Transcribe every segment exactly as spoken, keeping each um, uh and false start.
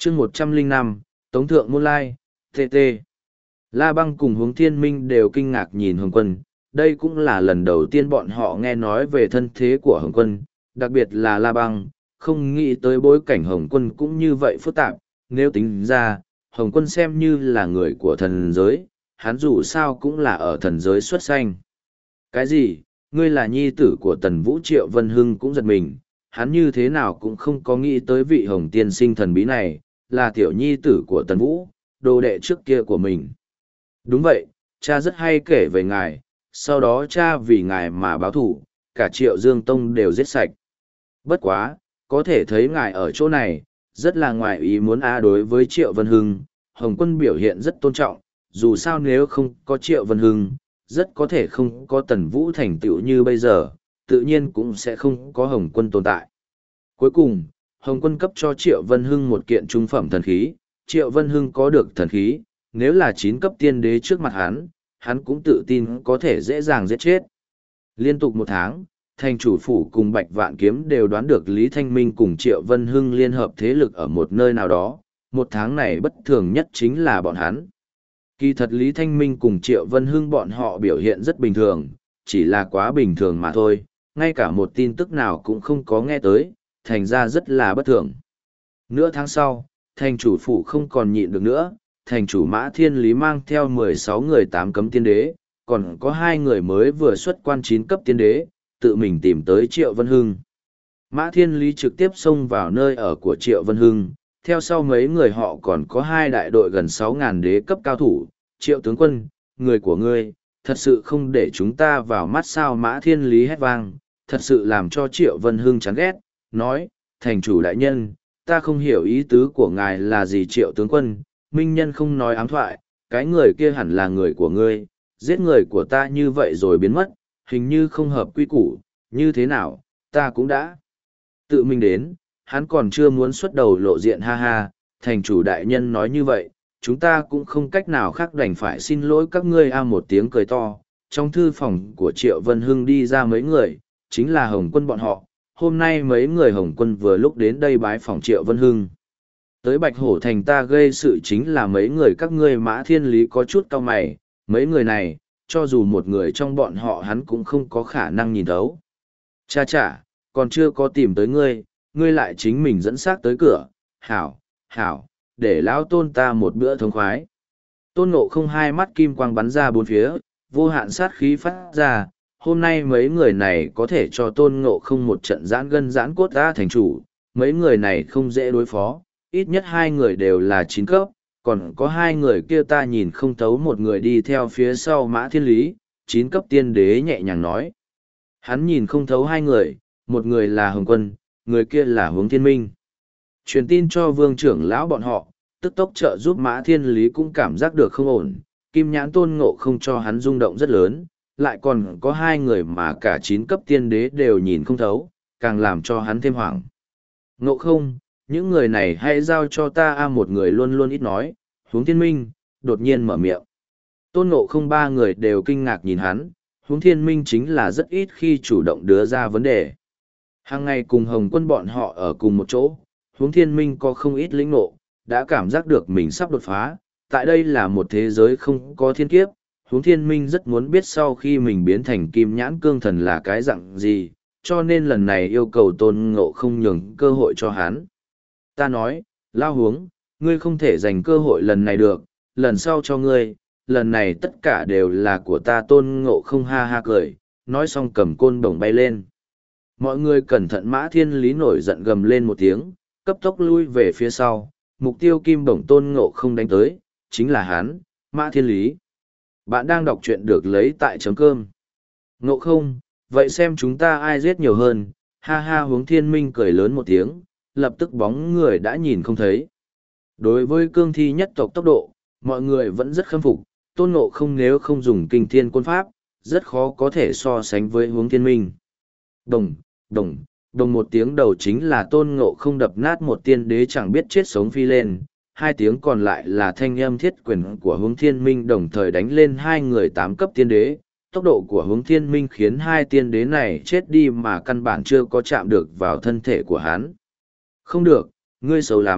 chương một trăm lẻ năm, Tống Thượng Môn Lai, tê tê. La Băng cùng Hướng Thiên Minh đều kinh ngạc nhìn Hồng Quân, đây cũng là lần đầu tiên bọn họ nghe nói về thân thế của Hồng Quân, đặc biệt là La Băng, không nghĩ tới bối cảnh Hồng Quân cũng như vậy phức tạp, nếu tính ra, Hồng Quân xem như là người của thần giới, hắn dù sao cũng là ở thần giới xuất sanh. Cái gì, ngươi là nhi tử của Tần Vũ? Triệu Vân Hưng cũng giật mình, hắn như thế nào cũng không có nghĩ tới vị Hồng tiên sinh thần bí này, là tiểu nhi tử của Tần Vũ, đồ đệ trước kia của mình. Đúng vậy, cha rất hay kể về ngài, sau đó cha vì ngài mà báo thù, cả Triệu Dương Tông đều giết sạch. Bất quá, có thể thấy ngài ở chỗ này, rất là ngoài ý muốn. A đối với Triệu Vân Hưng, Hồng Quân biểu hiện rất tôn trọng, dù sao nếu không có Triệu Vân Hưng, rất có thể không có Tần Vũ thành tựu như bây giờ, tự nhiên cũng sẽ không có Hồng Quân tồn tại. Cuối cùng, Hồng Quân cấp cho Triệu Vân Hưng một kiện trung phẩm thần khí, Triệu Vân Hưng có được thần khí, nếu là chín cấp tiên đế trước mặt hắn, hắn cũng tự tin có thể dễ dàng giết chết. Liên tục một tháng, thành chủ phủ cùng Bạch Vạn Kiếm đều đoán được Lý Thanh Minh cùng Triệu Vân Hưng liên hợp thế lực ở một nơi nào đó, một tháng này bất thường nhất chính là bọn hắn. Kỳ thật Lý Thanh Minh cùng Triệu Vân Hưng bọn họ biểu hiện rất bình thường, chỉ là quá bình thường mà thôi, ngay cả một tin tức nào cũng không có nghe tới, thành ra rất là bất thường. Nửa tháng sau, thành chủ phủ không còn nhịn được nữa, thành chủ Mã Thiên Lý mang theo mười sáu người tám cấm tiên đế, còn có hai người mới vừa xuất quan chín cấp tiên đế, tự mình tìm tới Triệu Vân Hưng. Mã Thiên Lý trực tiếp xông vào nơi ở của Triệu Vân Hưng, theo sau mấy người họ còn có hai đại đội gần sáu ngàn đế cấp cao thủ. Triệu tướng quân, người của ngươi, thật sự không để chúng ta vào mắt sao? Mã Thiên Lý hét vang, thật sự làm cho Triệu Vân Hưng chán ghét, nói, thành chủ đại nhân, ta không hiểu ý tứ của ngài là gì. Triệu tướng quân, minh nhân không nói ám thoại, cái người kia hẳn là người của ngươi, giết người của ta như vậy rồi biến mất, hình như không hợp quy củ, như thế nào, ta cũng đã tự mình đến, hắn còn chưa muốn xuất đầu lộ diện. Ha ha, thành chủ đại nhân nói như vậy, chúng ta cũng không cách nào khác đành phải xin lỗi các ngươi. A một tiếng cười to, trong thư phòng của Triệu Vân Hưng đi ra mấy người, chính là Hồng Quân bọn họ. Hôm nay mấy người Hồng Quân vừa lúc đến đây bái phòng Triệu Vân Hưng. Tới Bạch Hổ Thành ta gây sự chính là mấy người các ngươi. Mã Thiên Lý có chút cau mày, mấy người này, cho dù một người trong bọn họ hắn cũng không có khả năng nhìn thấu. Cha chả, còn chưa có tìm tới ngươi, ngươi lại chính mình dẫn xác tới cửa, hảo, hảo, để lão tôn ta một bữa thống khoái. Tôn Ngộ Không hai mắt kim quang bắn ra bốn phía, vô hạn sát khí phát ra, hôm nay mấy người này có thể cho Tôn Ngộ Không một trận giãn gân giãn cốt. Ta thành chủ, mấy người này không dễ đối phó, ít nhất hai người đều là chín cấp, còn có hai người kia ta nhìn không thấu. Một người đi theo phía sau Mã Thiên Lý, chín cấp tiên đế nhẹ nhàng nói. Hắn nhìn không thấu hai người, một người là Hồng Quân, người kia là Hướng Thiên Minh. Truyền tin cho vương trưởng lão bọn họ, tức tốc trợ giúp. Mã Thiên Lý cũng cảm giác được không ổn, kim nhãn Tôn Ngộ Không cho hắn rung động rất lớn, lại còn có hai người mà cả chín cấp tiên đế đều nhìn không thấu, càng làm cho hắn thêm hoảng. Ngộ Không, những người này hãy giao cho ta. A một người luôn luôn ít nói, Hướng Thiên Minh, đột nhiên mở miệng. Tôn Ngộ Không ba người đều kinh ngạc nhìn hắn, Hướng Thiên Minh chính là rất ít khi chủ động đưa ra vấn đề. Hàng ngày cùng Hồng Quân bọn họ ở cùng một chỗ, Hướng Thiên Minh có không ít lĩnh ngộ, đã cảm giác được mình sắp đột phá, tại đây là một thế giới không có thiên kiếp. Hướng Thiên Minh rất muốn biết sau khi mình biến thành kim nhãn cương thần là cái dạng gì, cho nên lần này yêu cầu Tôn Ngộ Không nhường cơ hội cho hắn. Ta nói, Lao Hướng, ngươi không thể dành cơ hội lần này được, lần sau cho ngươi, lần này tất cả đều là của ta. Tôn Ngộ Không ha ha cười, nói xong cầm côn đồng bay lên. Mọi người cẩn thận. Mã Thiên Lý nổi giận gầm lên một tiếng, cấp tốc lui về phía sau, mục tiêu kim bổng Tôn Ngộ Không đánh tới, chính là hắn, Mã Thiên Lý. Bạn đang đọc truyện được lấy tại chấm cơm. Ngộ Không, vậy xem chúng ta ai giết nhiều hơn. Ha ha. Hướng Thiên Minh cười lớn một tiếng, lập tức bóng người đã nhìn không thấy. Đối với cương thi nhất tộc tốc độ, mọi người vẫn rất khâm phục. Tôn Ngộ Không nếu không dùng kinh thiên côn pháp, rất khó có thể so sánh với Hướng Thiên Minh. Đồng, đồng, đồng một tiếng đầu chính là Tôn Ngộ Không đập nát một tiên đế chẳng biết chết sống phi lên. Hai tiếng còn lại là thanh âm thiết quyền của Hướng Thiên Minh đồng thời đánh lên hai người tám cấp tiên đế. Tốc độ của Hướng Thiên Minh khiến hai tiên đế này chết đi mà căn bản chưa có chạm được vào thân thể của hắn. Không được, ngươi xấu lắm,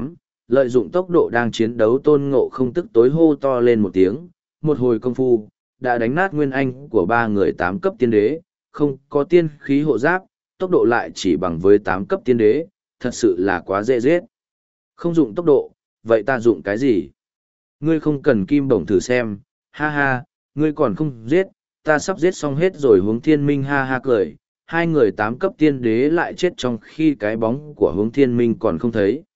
lợi dụng tốc độ đang chiến đấu Tôn Ngộ không tức tối hô to lên một tiếng, một hồi công phu, đã đánh nát nguyên anh của ba người tám cấp tiên đế, không có tiên khí hộ giáp, tốc độ lại chỉ bằng với tám cấp tiên đế, thật sự là quá dễ giết. Không dụng tốc độ, vậy ta dụng cái gì? Ngươi không cần kim bổng thử xem, ha ha, ngươi còn không giết, ta sắp giết xong hết rồi. Hướng Thiên Minh ha ha cười, hai người tám cấp tiên đế lại chết trong khi cái bóng của Hướng Thiên Minh còn không thấy.